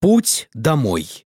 Путь домой.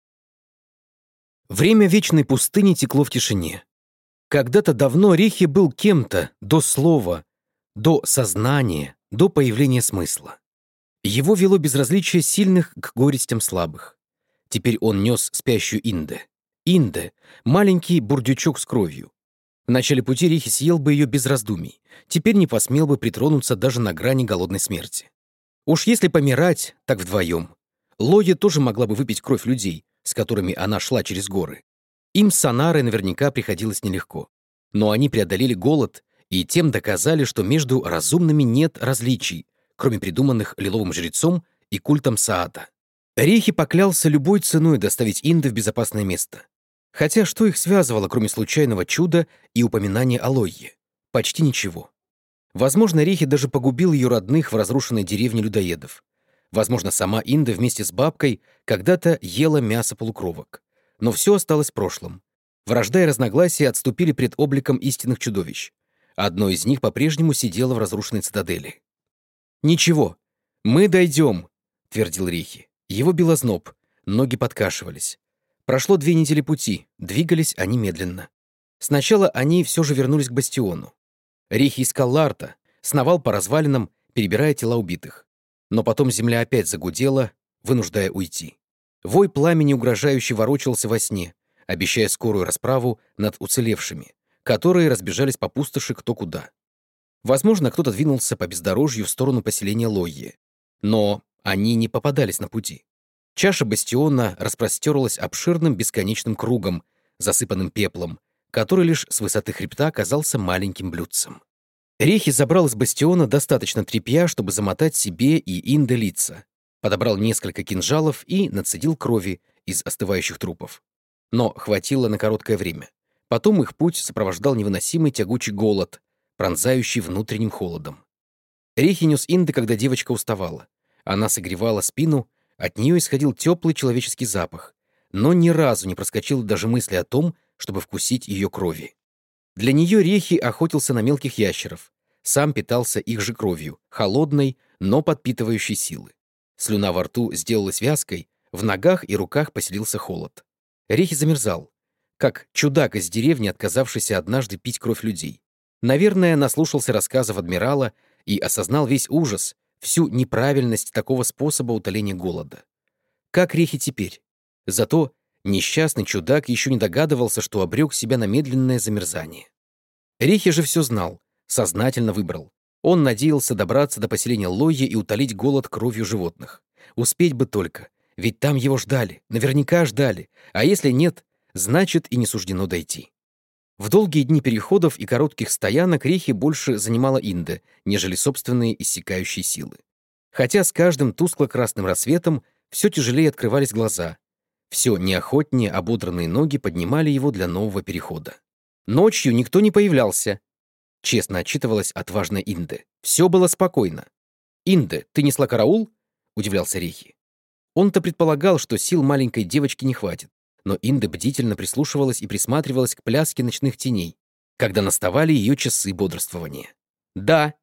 Время вечной пустыни текло в тишине. Когда-то давно Рихи был кем-то до слова, до сознания, до появления смысла. Его вело безразличие сильных к горестям слабых. Теперь он нес спящую Инде. Инде — маленький бурдючок с кровью. В начале пути Рихи съел бы ее без раздумий. Теперь не посмел бы притронуться даже на грани голодной смерти. Уж если помирать, так вдвоем. Лойя тоже могла бы выпить кровь людей, с которыми она шла через горы. Им с Санарой наверняка приходилось нелегко. Но они преодолели голод и тем доказали, что между разумными нет различий, кроме придуманных лиловым жрецом и культом Саата. Рихи поклялся любой ценой доставить Инде в безопасное место. Хотя что их связывало, кроме случайного чуда и упоминания о Лойе? Почти ничего. Возможно, Рихи даже погубил ее родных в разрушенной деревне людоедов. Возможно, сама Инда вместе с бабкой когда-то ела мясо полукровок. Но все осталось в прошлом. Вражда и разногласия отступили пред обликом истинных чудовищ. Одно из них по-прежнему сидело в разрушенной цитадели. «Ничего, мы дойдем», — твердил Рихи. Его бил озноб, ноги подкашивались. Прошло 2 недели пути, двигались они медленно. Сначала они все же вернулись к бастиону. Рихи искал Ларта, сновал по развалинам, перебирая тела убитых. Но потом земля опять загудела, вынуждая уйти. Вой пламени угрожающе ворочался во сне, обещая скорую расправу над уцелевшими, которые разбежались по пустоши кто куда. Возможно, кто-то двинулся по бездорожью в сторону поселения Лойи. Но они не попадались на пути. Чаша бастиона распростерлась обширным бесконечным кругом, засыпанным пеплом, который лишь с высоты хребта казался маленьким блюдцем. Рихи забрал из бастиона достаточно тряпья, чтобы замотать себе и Инде лица, подобрал несколько кинжалов и нацедил крови из остывающих трупов. Но хватило на короткое время. Потом их путь сопровождал невыносимый тягучий голод, пронзающий внутренним холодом. Рихи нес Инде, когда девочка уставала. Она согревала спину, от нее исходил теплый человеческий запах, но ни разу не проскочило даже мысли о том, чтобы вкусить ее крови. Для нее Рихи охотился на мелких ящеров, сам питался их же кровью, холодной, но подпитывающей силы. Слюна во рту сделалась вязкой, в ногах и руках поселился холод. Рихи замерзал, как чудак из деревни, отказавшийся однажды пить кровь людей. Наверное, наслушался рассказов адмирала и осознал весь ужас, всю неправильность такого способа утоления голода. Как Рихи теперь? Зато несчастный чудак еще не догадывался, что обрек себя на медленное замерзание. Рихи же все знал, сознательно выбрал. Он надеялся добраться до поселения Лойи и утолить голод кровью животных. Успеть бы только, ведь там его ждали, наверняка ждали, а если нет, значит и не суждено дойти. В долгие дни переходов и коротких стоянок Рихи больше занимала Инде, нежели собственные иссякающие силы. Хотя с каждым тускло-красным рассветом все тяжелее открывались глаза, все неохотнее ободранные ноги поднимали его для нового перехода. Ночью никто не появлялся. Честно отчитывалась отважная Инде. Все было спокойно. «Инде, ты несла караул?» — удивлялся Рихи. Он-то предполагал, что сил маленькой девочки не хватит, но Инде бдительно прислушивалась и присматривалась к пляске ночных теней, когда наставали ее часы бодрствования. «Да».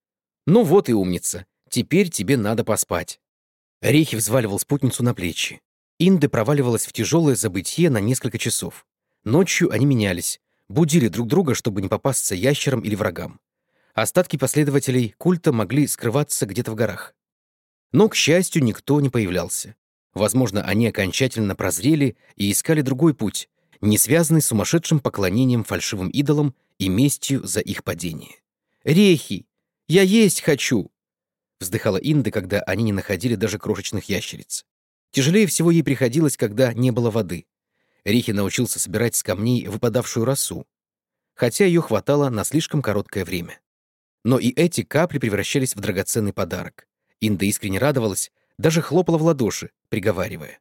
«Ну вот и умница. Теперь тебе надо поспать». Рихи взваливал спутницу на плечи. Инде проваливалась в тяжелое забытье на несколько часов. Ночью они менялись, будили друг друга, чтобы не попасться ящерам или врагам. Остатки последователей культа могли скрываться где-то в горах. Но, к счастью, никто не появлялся. Возможно, они окончательно прозрели и искали другой путь, не связанный с сумасшедшим поклонением фальшивым идолам и местью за их падение. «Рехи, я есть хочу!» — вздыхала Инда, когда они не находили даже крошечных ящериц. Тяжелее всего ей приходилось, когда не было воды. Рихи научился собирать с камней выпадавшую росу, хотя ее хватало на слишком короткое время. Но и эти капли превращались в драгоценный подарок. Инда искренне радовалась, даже хлопала в ладоши, приговаривая.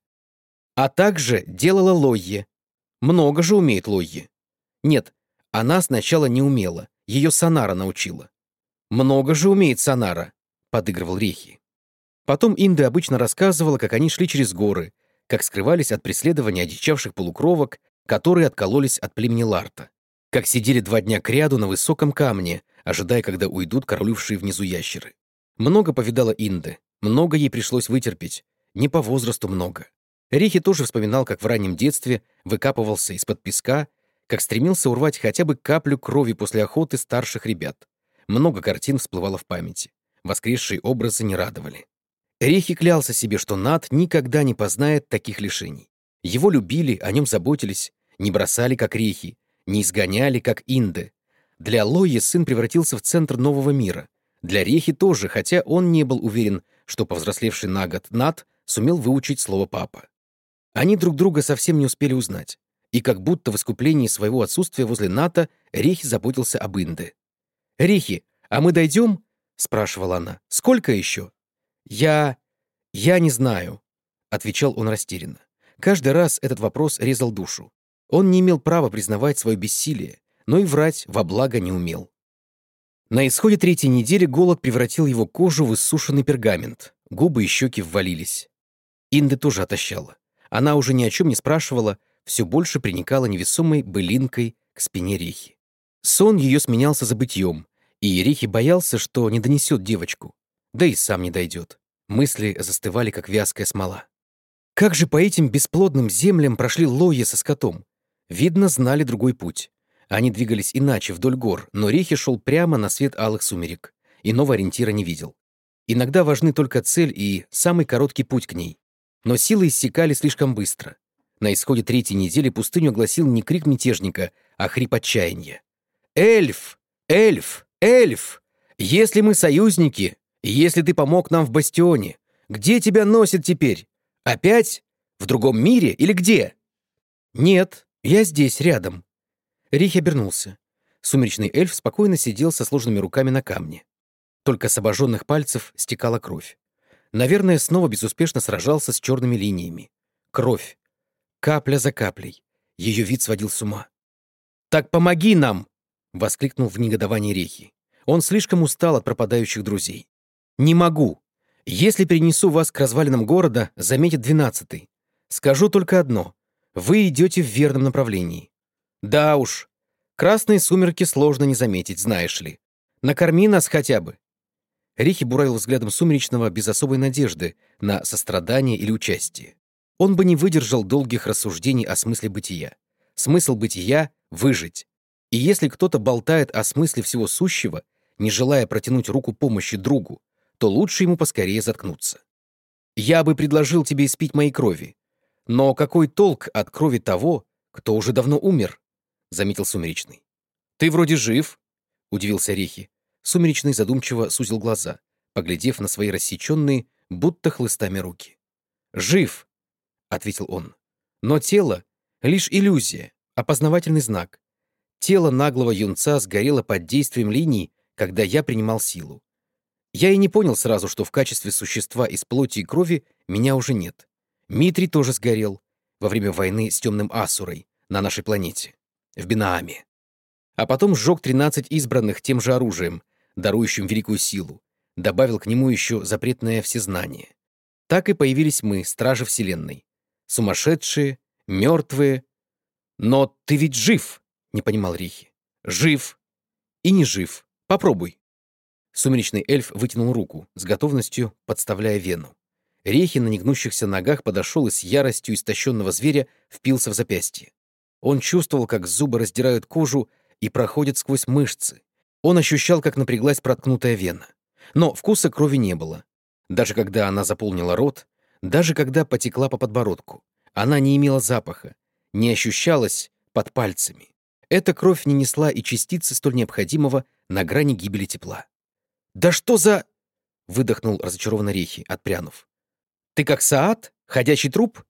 А также делала Лойе. Много же умеет Лойе. Нет, она сначала не умела, ее Санара научила. Много же умеет Санара, подыгрывал Рихи. Потом Инда обычно рассказывала, как они шли через горы, как скрывались от преследования одичавших полукровок, которые откололись от племени Ларта, как сидели 2 дня кряду на высоком камне, ожидая, когда уйдут караулившие внизу ящеры. Много повидала Инда, много ей пришлось вытерпеть, не по возрасту много. Рихи тоже вспоминал, как в раннем детстве выкапывался из-под песка, как стремился урвать хотя бы каплю крови после охоты старших ребят. Много картин всплывало в памяти. Воскресшие образы не радовали. Рихи клялся себе, что Нат никогда не познает таких лишений. Его любили, о нем заботились, не бросали, как Рихи, не изгоняли, как Инды. Для Лойи сын превратился в центр нового мира. Для Рихи тоже, хотя он не был уверен, что повзрослевший на год Нат сумел выучить слово «папа». Они друг друга совсем не успели узнать. И как будто в искуплении своего отсутствия возле Ната Рихи заботился об Инде. «Рихи, а мы дойдем?» — спрашивала она. «Сколько еще?» «Я не знаю», — отвечал он растерянно. Каждый раз этот вопрос резал душу. Он не имел права признавать свое бессилие, но и врать во благо не умел. На исходе 3-й недели голод превратил его кожу в иссушенный пергамент, губы и щеки ввалились. Инда тоже отощала. Она уже ни о чем не спрашивала, все больше приникала невесомой былинкой к спине Рихи. Сон ее сменялся забытьем, и Рихи боялся, что не донесет девочку, да и сам не дойдет. Мысли застывали, как вязкая смола. Как же по этим бесплодным землям прошли Лойя со скотом? Видно, знали другой путь. Они двигались иначе, вдоль гор, но Рихи шел прямо на свет алых сумерек. Иного ориентира не видел. Иногда важны только цель и самый короткий путь к ней. Но силы иссякали слишком быстро. На исходе 3-й недели пустыню огласил не крик мятежника, а хрип отчаяния. «Эльф! Эльф! Эльф! Если мы союзники, если ты помог нам в бастионе, где тебя носит теперь? Опять? В другом мире или где?» «Нет, я здесь, рядом». Рихи обернулся. Сумеречный эльф спокойно сидел со сложенными руками на камне. Только с обожженных пальцев стекала кровь. Наверное, снова безуспешно сражался с черными линиями. Кровь. Капля за каплей. Ее вид сводил с ума. «Так помоги нам!» — воскликнул в негодовании Рихи. Он слишком устал от пропадающих друзей. «Не могу. Если перенесу вас к развалинам города, заметит 12-й. Скажу только одно. Вы идете в верном направлении. Да уж, красные сумерки сложно не заметить, знаешь ли. Накорми нас хотя бы». Рихи буравил взглядом Сумеречного без особой надежды на сострадание или участие. Он бы не выдержал долгих рассуждений о смысле бытия. Смысл бытия — выжить. И если кто-то болтает о смысле всего сущего, не желая протянуть руку помощи другу, то лучше ему поскорее заткнуться. «Я бы предложил тебе испить моей крови. Но какой толк от крови того, кто уже давно умер?» — заметил Сумеречный. «Ты вроде жив», — удивился Рихи. Сумеречный задумчиво сузил глаза, поглядев на свои рассеченные, будто хлыстами руки. «Жив», — ответил он. «Но тело — лишь иллюзия, опознавательный знак. Тело наглого юнца сгорело под действием линий, когда я принимал силу. Я и не понял сразу, что в качестве существа из плоти и крови меня уже нет. Митрий тоже сгорел во время войны с темным Асурой на нашей планете, в Бинааме. А потом сжег 13 избранных тем же оружием, дарующим великую силу, добавил к нему еще запретное всезнание. Так и появились мы, стражи Вселенной. Сумасшедшие, мертвые. «Но ты ведь жив!» — не понимал Рихи. «Жив. И не жив. Попробуй». Сумеречный эльф вытянул руку, с готовностью подставляя вену. Рихи на негнущихся ногах подошел и с яростью истощенного зверя впился в запястье. Он чувствовал, как зубы раздирают кожу и проходят сквозь мышцы. Он ощущал, как напряглась проткнутая вена. Но вкуса крови не было. Даже когда она заполнила рот, даже когда потекла по подбородку, она не имела запаха, не ощущалась под пальцами. Эта кровь не несла и частицы столь необходимого на грани гибели тепла. «Да что за...» — выдохнул разочарованно Рихи, отпрянув. «Ты как Саат? Ходячий труп?»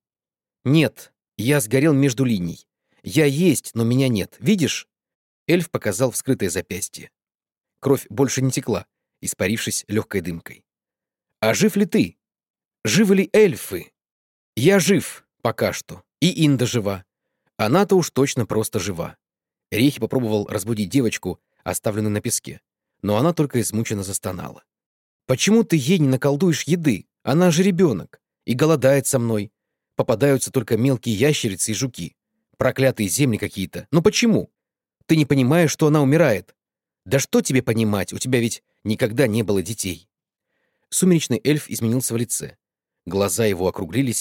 «Нет, я сгорел между линий. Я есть, но меня нет. Видишь?» Эльф показал вскрытое запястье. Кровь больше не текла, испарившись легкой дымкой. «А жив ли ты? Живы ли эльфы?» «Я жив, пока что. И Инда жива. Она-то уж точно просто жива». Рихи попробовал разбудить девочку, оставленную на песке, но она только измученно застонала. «Почему ты ей не наколдуешь еды? Она же ребенок. И голодает со мной. Попадаются только мелкие ящерицы и жуки. Проклятые земли какие-то. Но почему? Ты не понимаешь, что она умирает? Да что тебе понимать, у тебя ведь никогда не было детей». Сумеречный эльф изменился в лице. Глаза его округлились,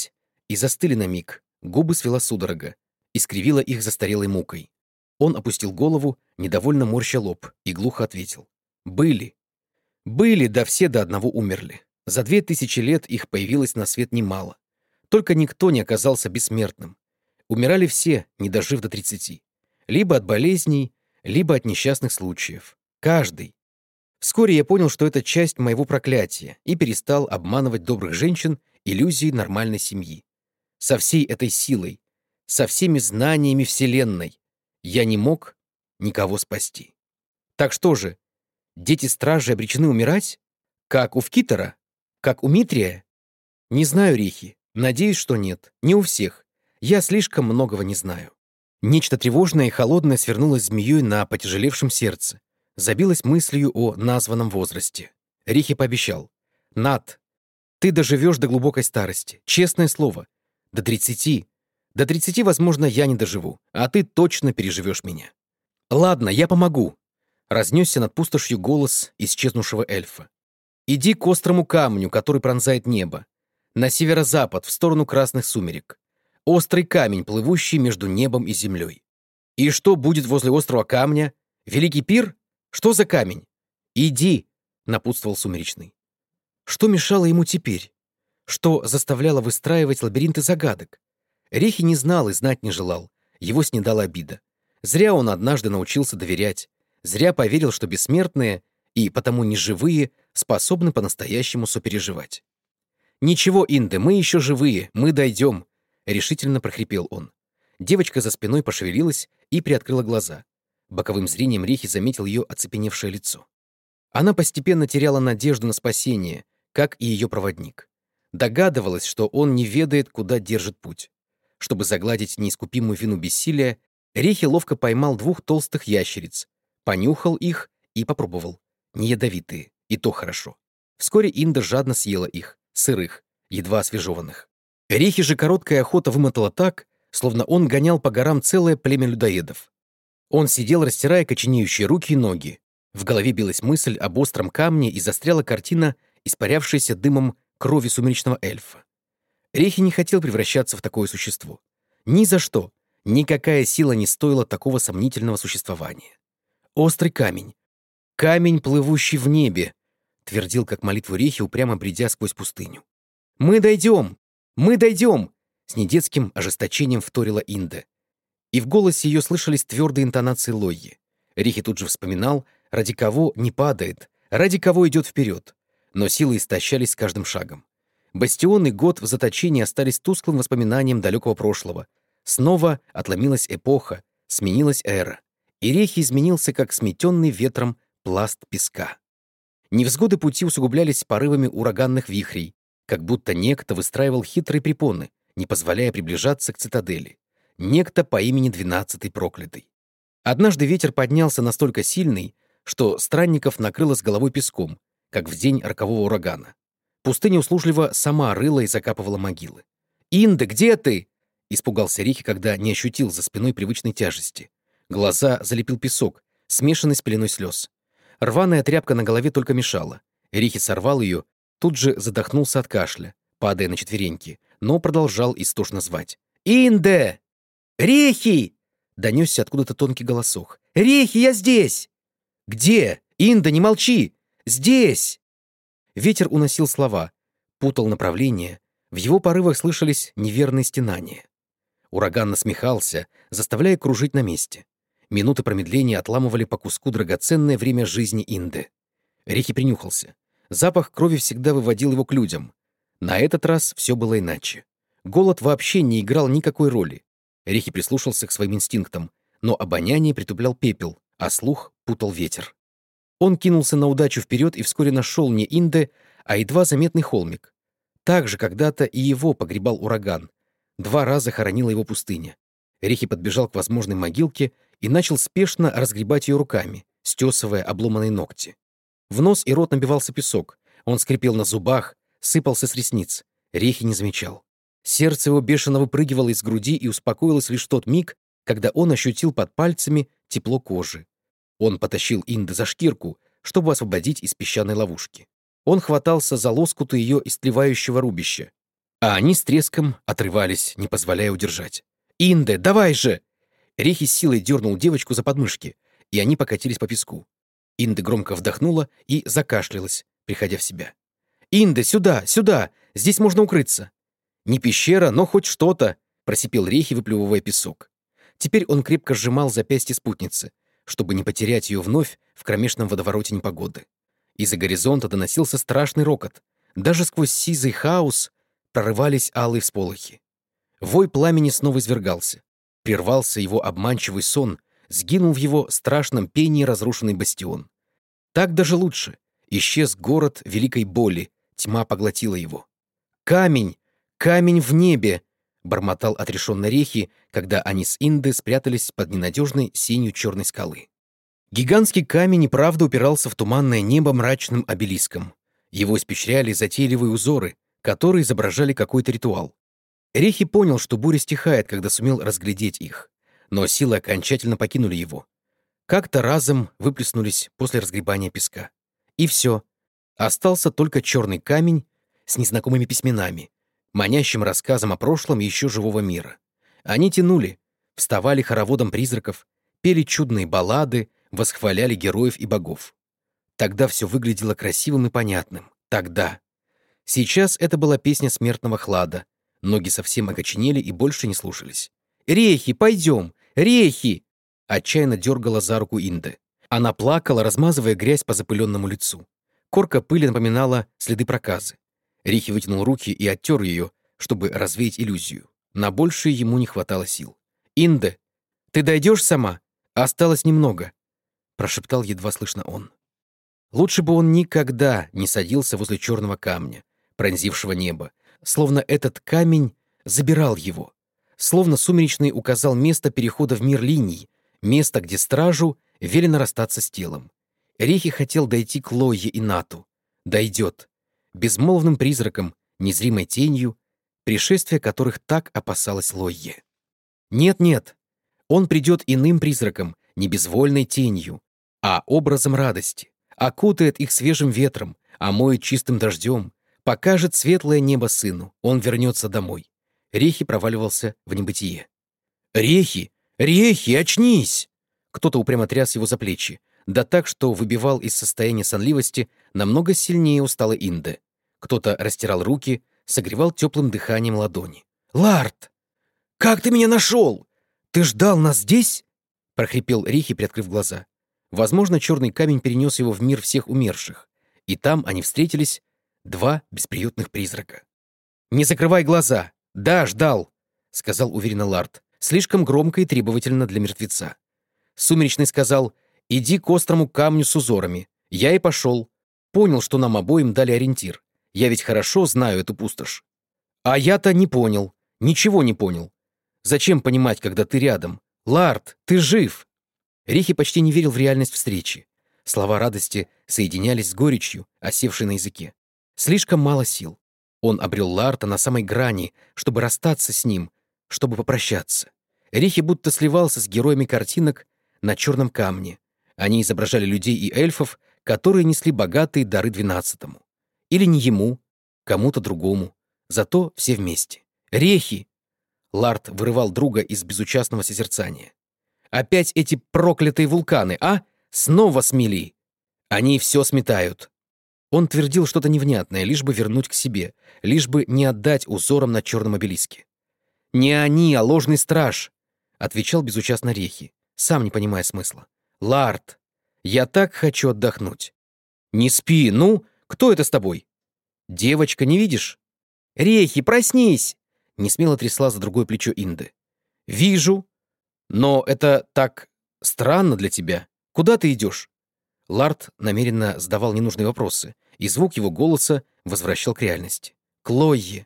и застыли на миг, губы свела судорога, искривила их застарелой мукой. Он опустил голову, недовольно морща лоб, и глухо ответил. Были. Были, да все до одного умерли. За 2000 лет их появилось на свет немало. Только никто не оказался бессмертным. Умирали все, не дожив до 30. Либо от болезней, либо от несчастных случаев. Каждый. Вскоре я понял, что это часть моего проклятия, и перестал обманывать добрых женщин иллюзией нормальной семьи. Со всей этой силой, со всеми знаниями Вселенной я не мог никого спасти. Так что же, дети-стражи обречены умирать? Как у Вкитера? Как у Митрия? Не знаю, Рихи. Надеюсь, что нет. Не у всех. Я слишком многого не знаю. Нечто тревожное и холодное свернулось змеей на потяжелевшем сердце. Забилось мыслью о названном возрасте. Рихи пообещал. Над, ты доживешь до глубокой старости. Честное слово. До 30. До 30, возможно, я не доживу, а ты точно переживешь меня. Ладно, я помогу. Разнесся над пустошью голос исчезнувшего эльфа. Иди к острому камню, который пронзает небо. На северо-запад, в сторону красных сумерек. Острый камень, плывущий между небом и землей. И что будет возле острого камня? Великий пир? Что за камень? Иди, напутствовал Сумеречный. Что мешало ему теперь? Что заставляло выстраивать лабиринты загадок? Рихи не знал и знать не желал. Его снедала обида. Зря он однажды научился доверять. Зря поверил, что бессмертные, и потому неживые, способны по-настоящему сопереживать. «Ничего, Инде, мы еще живые, мы дойдем», — решительно прохрипел он. Девочка за спиной пошевелилась и приоткрыла глаза. Боковым зрением Рихи заметил ее оцепеневшее лицо. Она постепенно теряла надежду на спасение, как и ее проводник. Догадывалась, что он не ведает, куда держит путь. Чтобы загладить неискупимую вину бессилия, Рихи ловко поймал 2 толстых ящериц, понюхал их и попробовал. Не ядовитые, и то хорошо. Вскоре Инда жадно съела их, сырых, едва освежеванных. Рихи же короткая охота вымотала так, словно он гонял по горам целое племя людоедов. Он сидел, растирая коченеющие руки и ноги. В голове билась мысль об остром камне и застряла картина, испарявшаяся дымом крови сумеречного эльфа. Рихи не хотел превращаться в такое существо. Ни за что, никакая сила не стоила такого сомнительного существования. Острый камень. Камень, плывущий в небе, твердил как молитву Рихи, упрямо бредя сквозь пустыню. «Мы дойдем! Мы дойдем!» С недетским ожесточением вторила Инда. И в голосе ее слышались твердые интонации Лойи. Рихи тут же вспоминал, ради кого не падает, ради кого идет вперед. Но силы истощались с каждым шагом. Бастион и год в заточении остались тусклым воспоминанием далекого прошлого. Снова отломилась эпоха, сменилась эра. И Рихи изменился, как сметенный ветром пласт песка. Невзгоды пути усугублялись порывами ураганных вихрей, как будто некто выстраивал хитрые препоны, не позволяя приближаться к цитадели. Некто по имени 12-й проклятый. Однажды ветер поднялся настолько сильный, что странников накрыло с головой песком, как в день рокового урагана. Пустыня услужливо сама рыла и закапывала могилы. «Инда, где ты?» — испугался Рихи, когда не ощутил за спиной привычной тяжести. Глаза залепил песок, смешанный с пеленой слез. Рваная тряпка на голове только мешала. Рихи сорвал ее, тут же задохнулся от кашля, падая на четвереньки, но продолжал истошно звать. «Инде! Рихи!» — донесся откуда-то тонкий голосок. «Рихи, я здесь!» «Где? Инда, не молчи! Здесь!» Ветер уносил слова, путал направление, в его порывах слышались неверные стенания. Ураган насмехался, заставляя кружить на месте. Минуты промедления отламывали по куску драгоценное время жизни Инды. Рихи принюхался. Запах крови всегда выводил его к людям. На этот раз все было иначе. Голод вообще не играл никакой роли. Рихи прислушался к своим инстинктам, но обоняние притуплял пепел, а слух путал ветер. Он кинулся на удачу вперед и вскоре нашел не Инде, а едва заметный холмик. Так же когда-то и его погребал ураган. 2 раза хоронила его пустыня. Рихи подбежал к возможной могилке и начал спешно разгребать ее руками, стесывая обломанные ногти. В нос и рот набивался песок. Он скрипел на зубах, сыпался с ресниц. Рихи не замечал. Сердце его бешено выпрыгивало из груди и успокоилось лишь в тот миг, когда он ощутил под пальцами тепло кожи. Он потащил Инды за шкирку, чтобы освободить из песчаной ловушки. Он хватался за лоскуты ее истлевающего рубища. А они с треском отрывались, не позволяя удержать. «Инде, давай же!» Рехи с силой дернул девочку за подмышки, и они покатились по песку. Инде громко вдохнула и закашлялась, приходя в себя. «Инде, сюда, сюда! Здесь можно укрыться!» «Не пещера, но хоть что-то!» — просипел Рехи, выплевывая песок. Теперь он крепко сжимал запястье спутницы, чтобы не потерять ее вновь в кромешном водовороте непогоды. Из-за горизонта доносился страшный рокот. Даже сквозь сизый хаос прорывались алые всполохи. Вой пламени снова извергался. Прервался его обманчивый сон, сгинул в его страшном пении разрушенный бастион. Так даже лучше. Исчез город великой боли, тьма поглотила его. «Камень! Камень в небе!» — бормотал отрешенно Рехи, когда они с Инды спрятались под ненадежной сенью черной скалы. Гигантский камень и правда упирался в туманное небо мрачным обелиском. Его испещряли затейливые узоры, которые изображали какой-то ритуал. Рехи понял, что буря стихает, когда сумел разглядеть их, но силы окончательно покинули его. Как-то разом выплеснулись после разгребания песка. И все. Остался только черный камень с незнакомыми письменами, манящим рассказом о прошлом еще живого мира. Они тянули, вставали хороводом призраков, пели чудные баллады, восхваляли героев и богов. Тогда все выглядело красивым и понятным. Тогда. Сейчас это была песня смертного хлада. Ноги совсем окоченели и больше не слушались. «Рехи, пойдем! Рехи!» Отчаянно дергала за руку Инде. Она плакала, размазывая грязь по запыленному лицу. Корка пыли напоминала следы проказы. Рехи вытянул руки и оттер ее, чтобы развеять иллюзию. На большее ему не хватало сил. «Инде, ты дойдешь сама? Осталось немного», — прошептал едва слышно он. Лучше бы он никогда не садился возле черного камня, пронзившего небо, словно этот камень забирал его, словно Сумеречный указал место перехода в мир линий, место, где стражу велено расстаться с телом. Рехи хотел дойти к Лойе и Нату. Дойдет. Безмолвным призраком, незримой тенью, пришествия которых так опасалась Лойе. Нет-нет, он придет иным призраком, не безвольной тенью, а образом радости, окутает их свежим ветром, омоет чистым дождем, покажет светлое небо сыну, он вернется домой. Рехи проваливался в небытие. «Рехи! Рехи, очнись!» Кто-то упрямо тряс его за плечи, да так, что выбивал из состояния сонливости намного сильнее усталой Инде. Кто-то растирал руки, согревал теплым дыханием ладони. «Ларт! Как ты меня нашел? Ты ждал нас здесь?» — прохрипел Рехи, приоткрыв глаза. Возможно, черный камень перенес его в мир всех умерших, и там они встретились, два бесприютных призрака. «Не закрывай глаза! Да, ждал!» — сказал уверенно Ларт, слишком громко и требовательно для мертвеца. Сумеречный сказал: «Иди к острому камню с узорами». Я и пошел. Понял, что нам обоим дали ориентир. Я ведь хорошо знаю эту пустошь. А я-то не понял. Ничего не понял. Зачем понимать, когда ты рядом? Ларт, ты жив!» Рихи почти не верил в реальность встречи. Слова радости соединялись с горечью, осевшей на языке. Слишком мало сил. Он обрел Ларта на самой грани, чтобы расстаться с ним, чтобы попрощаться. Рихи будто сливался с героями картинок на черном камне. Они изображали людей и эльфов, которые несли богатые дары 12-му. Или не ему, кому-то другому. Зато все вместе. «Рехи!» Ларт вырывал друга из безучастного созерцания. «Опять эти проклятые вулканы, а? Снова смели! Они все сметают!» Он твердил что-то невнятное, лишь бы вернуть к себе, лишь бы не отдать узорам на черном обелиске. «Не они, а ложный страж!» — отвечал безучастно Рехи, сам не понимая смысла. «Ларт, я так хочу отдохнуть!» «Не спи, ну! Кто это с тобой?» «Девочка, не видишь?» «Рехи, проснись!» — несмело трясла за другое плечо Инды. «Вижу. Но это так странно для тебя. Куда ты идешь?» Ларт намеренно задавал ненужные вопросы, и звук его голоса возвращал к реальности. «К Лойе!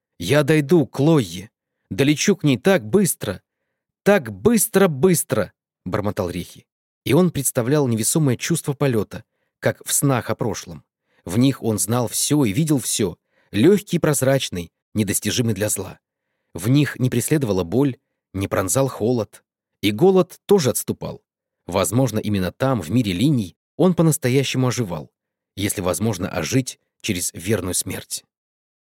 Я дойду к Лойе! Долечу к ней так быстро! Так быстро-быстро!» — бормотал Рехи. И он представлял невесомое чувство полета, как в снах о прошлом. В них он знал все и видел все, легкий и прозрачный, недостижимый для зла. В них не преследовала боль, не пронзал холод. И голод тоже отступал. Возможно, именно там, в мире линий, он по-настоящему оживал, если возможно ожить через верную смерть.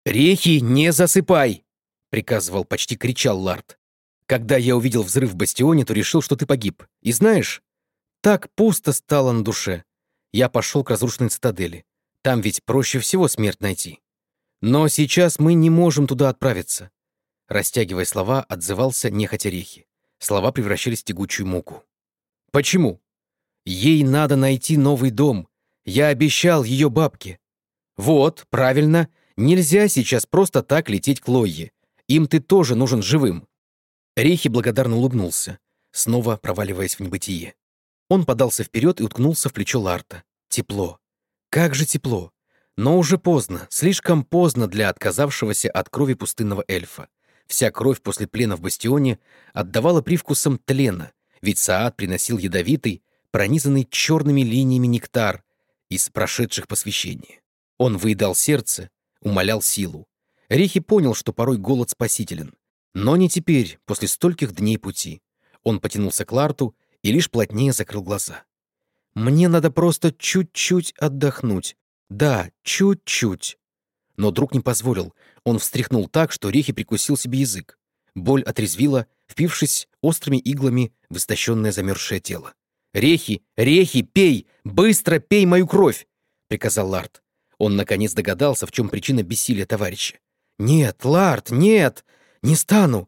«Рехи, не засыпай!» — приказывал, почти кричал Ларт. «Когда я увидел взрыв в бастионе, то решил, что ты погиб. И знаешь, так пусто стало на душе. Я пошел к разрушенной цитадели. Там ведь проще всего смерть найти. Но сейчас мы не можем туда отправиться». Растягивая слова, отзывался нехотя Рехи. Слова превращались в тягучую муку. «Почему?» «Ей надо найти новый дом. Я обещал ее бабке». «Вот, правильно. Нельзя сейчас просто так лететь к Лойе. Им ты тоже нужен живым». Рехи благодарно улыбнулся, снова проваливаясь в небытие. Он подался вперед и уткнулся в плечо Ларта. Тепло. Как же тепло. Но уже поздно, слишком поздно для отказавшегося от крови пустынного эльфа. Вся кровь после плена в бастионе отдавала привкусом тлена, ведь Саад приносил ядовитый, пронизанный черными линиями нектар из прошедших посвящений. Он выедал сердце, умалял силу. Рехи понял, что порой голод спасителен. Но не теперь, после стольких дней пути. Он потянулся к Ларту и лишь плотнее закрыл глаза. «Мне надо просто чуть-чуть отдохнуть. Да, чуть-чуть». Но друг не позволил. Он встряхнул так, что Рехи прикусил себе язык. Боль отрезвила, впившись острыми иглами в истощенное замерзшее тело. «Рехи! Рехи! Пей! Быстро пей мою кровь!» — приказал Ларт. Он, наконец, догадался, в чем причина бессилия товарища. «Нет, Ларт, нет! Не стану!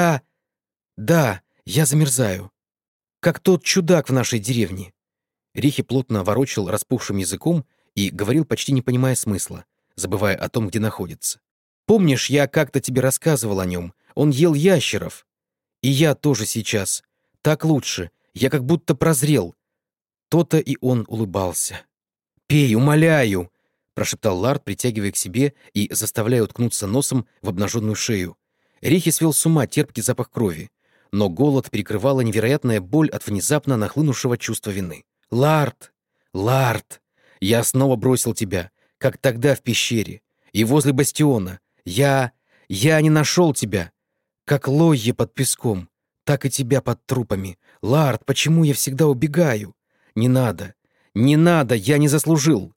Да, я замерзаю. Как тот чудак в нашей деревне». Рехи плотно ворочал распухшим языком и говорил, почти не понимая смысла, забывая о том, где находится. «Помнишь, я как-то тебе рассказывал о нем? Он ел ящеров. И я тоже сейчас. Так лучше. Я как будто прозрел». То-то и он улыбался. «Пей, умоляю!» — прошептал Ларт, притягивая к себе и заставляя уткнуться носом в обнаженную шею. Рехи свел с ума терпкий запах крови, но голод перекрывала невероятная боль от внезапно нахлынувшего чувства вины. «Ларт! Ларт! Я снова бросил тебя, как тогда в пещере и возле бастиона. Я не нашел тебя. Как Лойе под песком, так и тебя под трупами. Ларт, почему я всегда убегаю? Не надо, я не заслужил».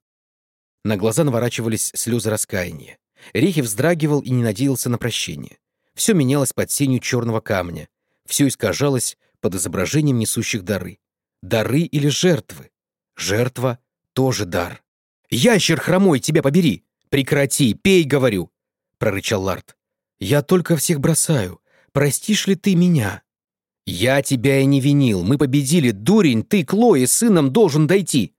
На глаза наворачивались слезы раскаяния. Рехи вздрагивал и не надеялся на прощение. Все менялось под сенью черного камня. Все искажалось под изображением несущих дары. Дары или жертвы? Жертва — тоже дар. «Ящер хромой, тебя побери! Прекрати, пей, говорю!» — прорычал Ларт. «Я только всех бросаю. Простишь ли ты меня?» «Я тебя и не винил. Мы победили. Дурень, ты к Лое с сыном должен дойти».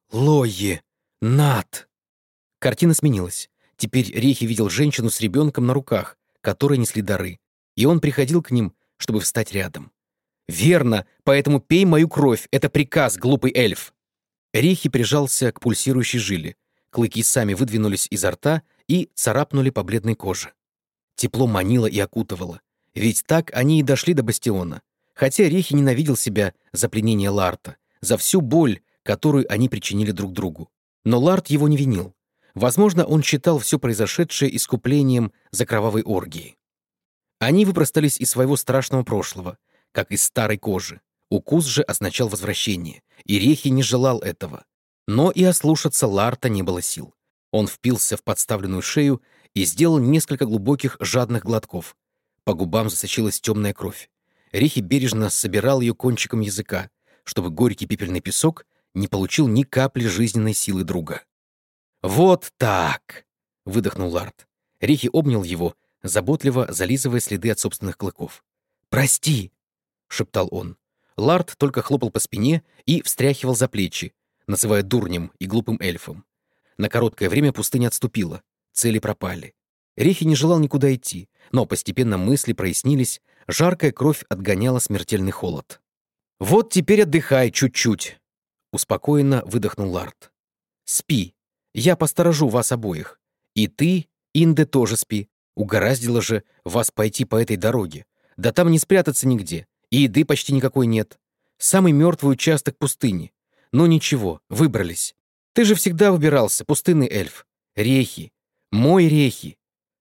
«Лое! Над!» Картина сменилась. Теперь Рехи видел женщину с ребенком на руках, которые несли дары, и он приходил к ним, чтобы встать рядом. «Верно, поэтому пей мою кровь. Это приказ, глупый эльф». Рехи прижался к пульсирующей жиле. Клыки сами выдвинулись изо рта и царапнули по бледной коже. Тепло манило и окутывало. Ведь так они и дошли до бастиона. Хотя Рехи ненавидел себя за пленение Ларта, за всю боль, которую они причинили друг другу. Но Ларт его не винил. Возможно, он считал все произошедшее искуплением за кровавой оргии. Они выпростались из своего страшного прошлого, как из старой кожи. Укус же означал возвращение, и Рехи не желал этого. Но и ослушаться Ларта не было сил. Он впился в подставленную шею и сделал несколько глубоких жадных глотков. По губам засочилась темная кровь. Рехи бережно собирал ее кончиком языка, чтобы горький пепельный песок не получил ни капли жизненной силы друга. «Вот так!» — выдохнул Ларт. Рехи обнял его, заботливо зализывая следы от собственных клыков. «Прости!» — шептал он. Ларт только хлопал по спине и встряхивал за плечи, называя дурнем и глупым эльфом. На короткое время пустыня отступила, цели пропали. Рехи не желал никуда идти, но постепенно мысли прояснились, жаркая кровь отгоняла смертельный холод. «Вот теперь отдыхай чуть-чуть!» — успокоенно выдохнул Ларт. «Спи. Я посторожу вас обоих. И ты, Инде, тоже спи. Угораздило же вас пойти по этой дороге. Да там не спрятаться нигде, и еды почти никакой нет. Самый мертвый участок пустыни. Но ничего, выбрались. Ты же всегда выбирался, пустынный эльф. Рехи. Мой Рехи.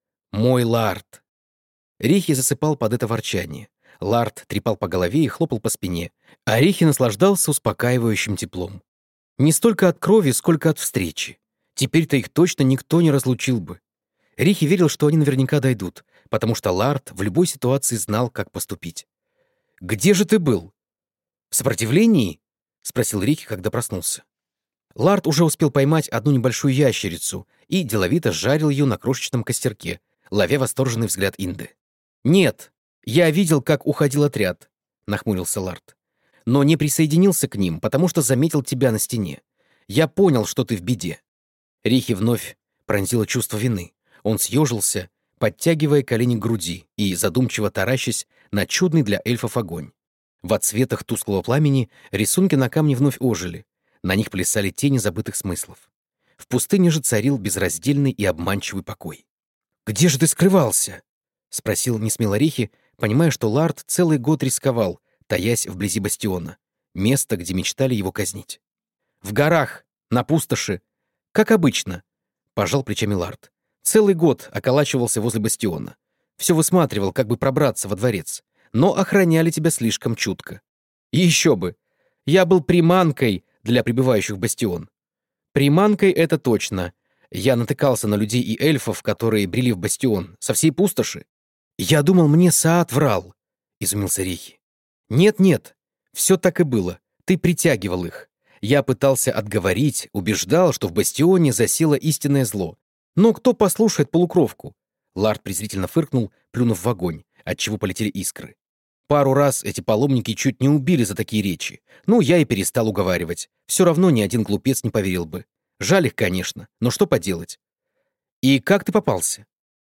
Мой Ларт». Рехи засыпал под это ворчание. Ларт трепал по голове и хлопал по спине, а Рехи наслаждался успокаивающим теплом. Не столько от крови, сколько от встречи. Теперь-то их точно никто не разлучил бы. Рихи верил, что они наверняка дойдут, потому что Ларт в любой ситуации знал, как поступить. «Где же ты был?» «В сопротивлении?» — спросил Рихи, когда проснулся. Ларт уже успел поймать одну небольшую ящерицу и деловито жарил ее на крошечном костерке, ловя восторженный взгляд Инды. «Нет, я видел, как уходил отряд», — нахмурился Ларт. «Но не присоединился к ним, потому что заметил тебя на стене. Я понял, что ты в беде». Рихи вновь пронзило чувство вины. Он съежился, подтягивая колени к груди и задумчиво таращась на чудный для эльфов огонь. В отсветах тусклого пламени рисунки на камне вновь ожили. На них плясали тени забытых смыслов. В пустыне же царил безраздельный и обманчивый покой. «Где же ты скрывался?» — спросил несмело Рихи, понимая, что Ларт целый год рисковал, таясь вблизи бастиона, место, где мечтали его казнить. «В горах, на пустоши, как обычно», — пожал плечами Ларт. «Целый год околачивался возле бастиона. Все высматривал, как бы пробраться во дворец, но охраняли тебя слишком чутко. И еще бы! Я был приманкой для прибывающих в бастион. Приманкой — это точно. Я натыкался на людей и эльфов, которые брели в бастион, со всей пустоши. Я думал, мне Саат врал», — изумился Рихи. «Нет-нет, все так и было. Ты притягивал их. Я пытался отговорить, убеждал, что в бастионе засело истинное зло. Но кто послушает полукровку?» Ларт презрительно фыркнул, плюнув в огонь, отчего полетели искры. «Пару раз эти паломники чуть не убили за такие речи. Ну, я и перестал уговаривать. Все равно ни один глупец не поверил бы. Жаль их, конечно, но что поделать?» «И как ты попался?»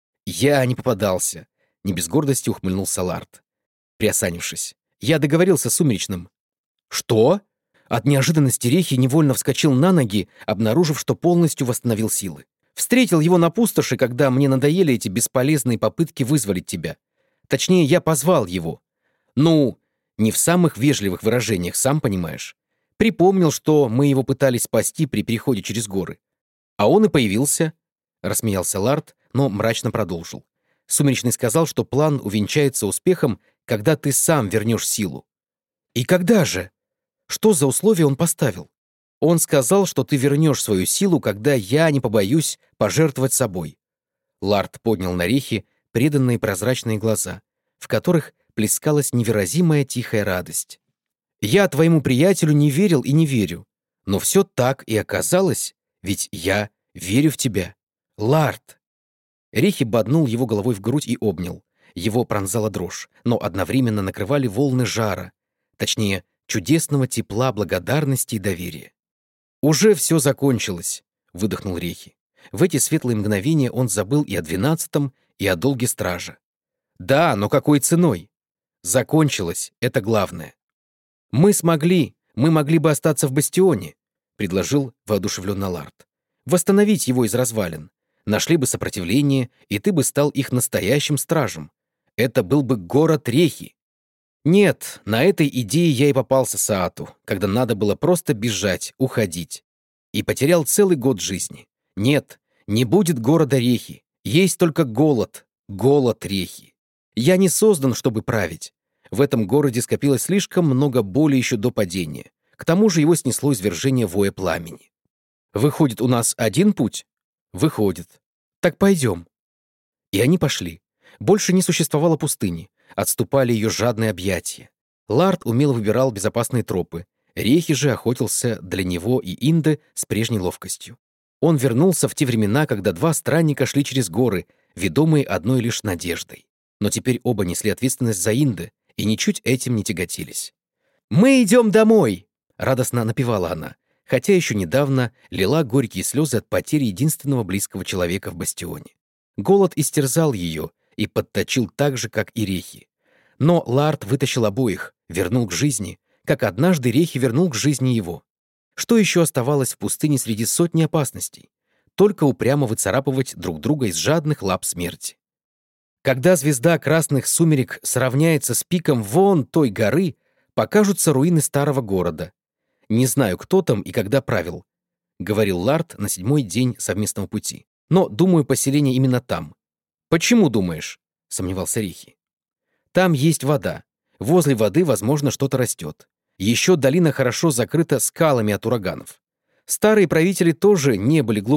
«Я не попадался», — не без гордости ухмыльнулся Ларт, приосанившись. «Я договорился с Сумеречным». «Что?» От неожиданности Рихи невольно вскочил на ноги, обнаружив, что полностью восстановил силы. «Встретил его на пустоши, когда мне надоели эти бесполезные попытки вызволить тебя. Точнее, я позвал его. Ну, не в самых вежливых выражениях, сам понимаешь. Припомнил, что мы его пытались спасти при переходе через горы. А он и появился», — рассмеялся Ларт, но мрачно продолжил. «Сумеречный сказал, что план увенчается успехом, когда ты сам вернешь силу». «И когда же? Что за условия он поставил?» «Он сказал, что ты вернешь свою силу, когда я не побоюсь пожертвовать собой». Ларт поднял на Рихи преданные прозрачные глаза, в которых плескалась невыразимая тихая радость. «Я твоему приятелю не верил и не верю. Но все так и оказалось, ведь я верю в тебя. Ларт!» Рихи боднул его головой в грудь и обнял. Его пронзала дрожь, но одновременно накрывали волны жара, точнее, чудесного тепла, благодарности и доверия. «Уже все закончилось», — выдохнул Рихи. В эти светлые мгновения он забыл и о 12-м, и о долге стража. «Да, но какой ценой? Закончилось, это главное. Мы могли бы остаться в бастионе», — предложил воодушевленно Ларт. «Восстановить его из развалин. Нашли бы сопротивление, и ты бы стал их настоящим стражем. Это был бы город Рехи». Нет, на этой идее я и попался Саату, когда надо было просто бежать, уходить. И потерял целый год жизни. Нет, не будет города Рехи. Есть только голод. Голод Рехи. Я не создан, чтобы править. В этом городе скопилось слишком много боли еще до падения. К тому же его снесло извержение воя пламени. Выходит, у нас один путь? Выходит. Так пойдем. И они пошли. Больше не существовало пустыни. Отступали ее жадные объятия. Ларт умело выбирал безопасные тропы. Рехи же охотился для него и Инды с прежней ловкостью. Он вернулся в те времена, когда два странника шли через горы, ведомые одной лишь надеждой. Но теперь оба несли ответственность за Инды и ничуть этим не тяготились. «Мы идем домой!» — радостно напевала она, хотя еще недавно лила горькие слезы от потери единственного близкого человека в бастионе. Голод истерзал ее и подточил так же, как и Рехи. Но Ларт вытащил обоих, вернул к жизни, как однажды Рехи вернул к жизни его. Что еще оставалось в пустыне среди сотни опасностей? Только упрямо выцарапывать друг друга из жадных лап смерти. Когда звезда красных сумерек сравняется с пиком вон той горы, покажутся руины старого города. Не знаю, кто там и когда правил, — говорил Ларт на 7-й день совместного пути. Но, думаю, поселение именно там. «Почему думаешь?» — сомневался Рихи. «Там есть вода. Возле воды, возможно, что-то растет. Еще долина хорошо закрыта скалами от ураганов. Старые правители тоже не были глупы.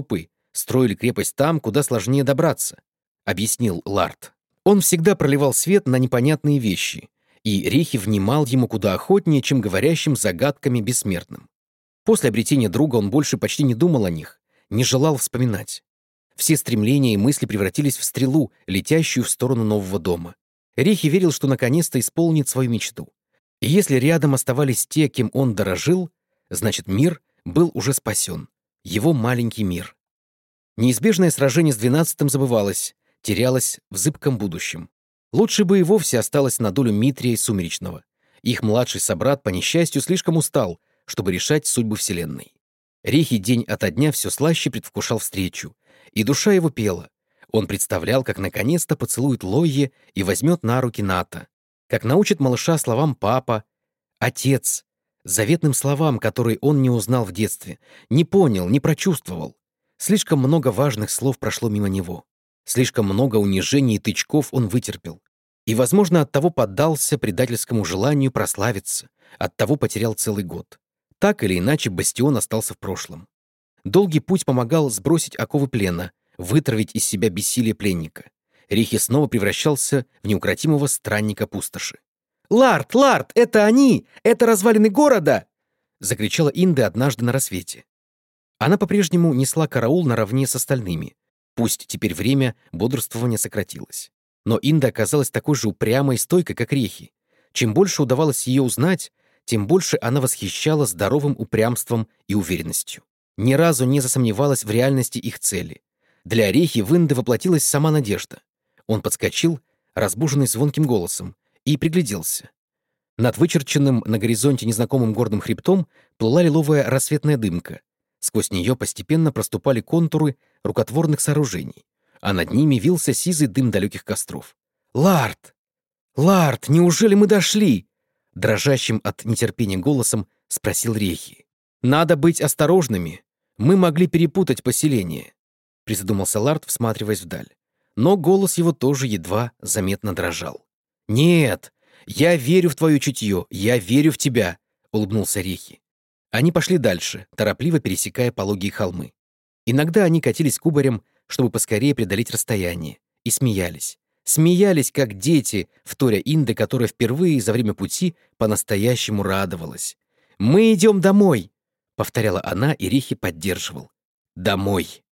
Строили крепость там, куда сложнее добраться, объяснил Ларт. Он всегда проливал свет на непонятные вещи, и Рихи внимал ему куда охотнее, чем говорящим загадками бессмертным. После обретения друга он больше почти не думал о них, не желал вспоминать. Все стремления и мысли превратились в стрелу, летящую в сторону нового дома. Рихи верил, что наконец-то исполнит свою мечту. И если рядом оставались те, кем он дорожил, значит, мир был уже спасен. Его маленький мир. Неизбежное сражение с 12-м забывалось, терялось в зыбком будущем. Лучше бы и вовсе осталось на долю Митрия и Сумеречного. Их младший собрат, по несчастью, слишком устал, чтобы решать судьбы Вселенной. Рихи день ото дня все слаще предвкушал встречу, и душа его пела. Он представлял, как наконец-то поцелует Лойе и возьмет на руки Ната, как научит малыша словам «папа», «отец», заветным словам, которые он не узнал в детстве, не понял, не прочувствовал. Слишком много важных слов прошло мимо него. Слишком много унижений и тычков он вытерпел. И, возможно, оттого поддался предательскому желанию прославиться, оттого потерял целый год. Так или иначе, Бастион остался в прошлом. Долгий путь помогал сбросить оковы плена, вытравить из себя бессилие пленника. Рихи снова превращался в неукротимого странника пустоши. «Ларт! Ларт! Это они! Это развалины города!» — закричала Инда однажды на рассвете. Она по-прежнему несла караул наравне с остальными. Пусть теперь время бодрствования сократилось. Но Инда оказалась такой же упрямой и стойкой, как Рихи. Чем больше удавалось ее узнать, тем больше она восхищала здоровым упрямством и уверенностью. Ни разу не засомневалась в реальности их цели. Для Рихи в Инде воплотилась сама надежда. Он подскочил, разбуженный звонким голосом, и пригляделся. Над вычерченным на горизонте незнакомым горным хребтом плыла лиловая рассветная дымка. Сквозь нее постепенно проступали контуры рукотворных сооружений, а над ними вился сизый дым далеких костров. «Ларт! Ларт, неужели мы дошли?» Дрожащим от нетерпения голосом спросил Рихи. «Надо быть осторожными. Мы могли перепутать поселение», — призадумался Ларт, всматриваясь вдаль. Но голос его тоже едва заметно дрожал. «Нет, я верю в твое чутье, я верю в тебя», — улыбнулся Рихи. Они пошли дальше, торопливо пересекая пологие холмы. Иногда они катились кубарем, чтобы поскорее преодолеть расстояние, и смеялись. Смеялись, как дети, вторя Инде, которая впервые за время пути по-настоящему радовалась. «Мы идем домой!» — повторяла она, и Рихи поддерживал. «Домой!»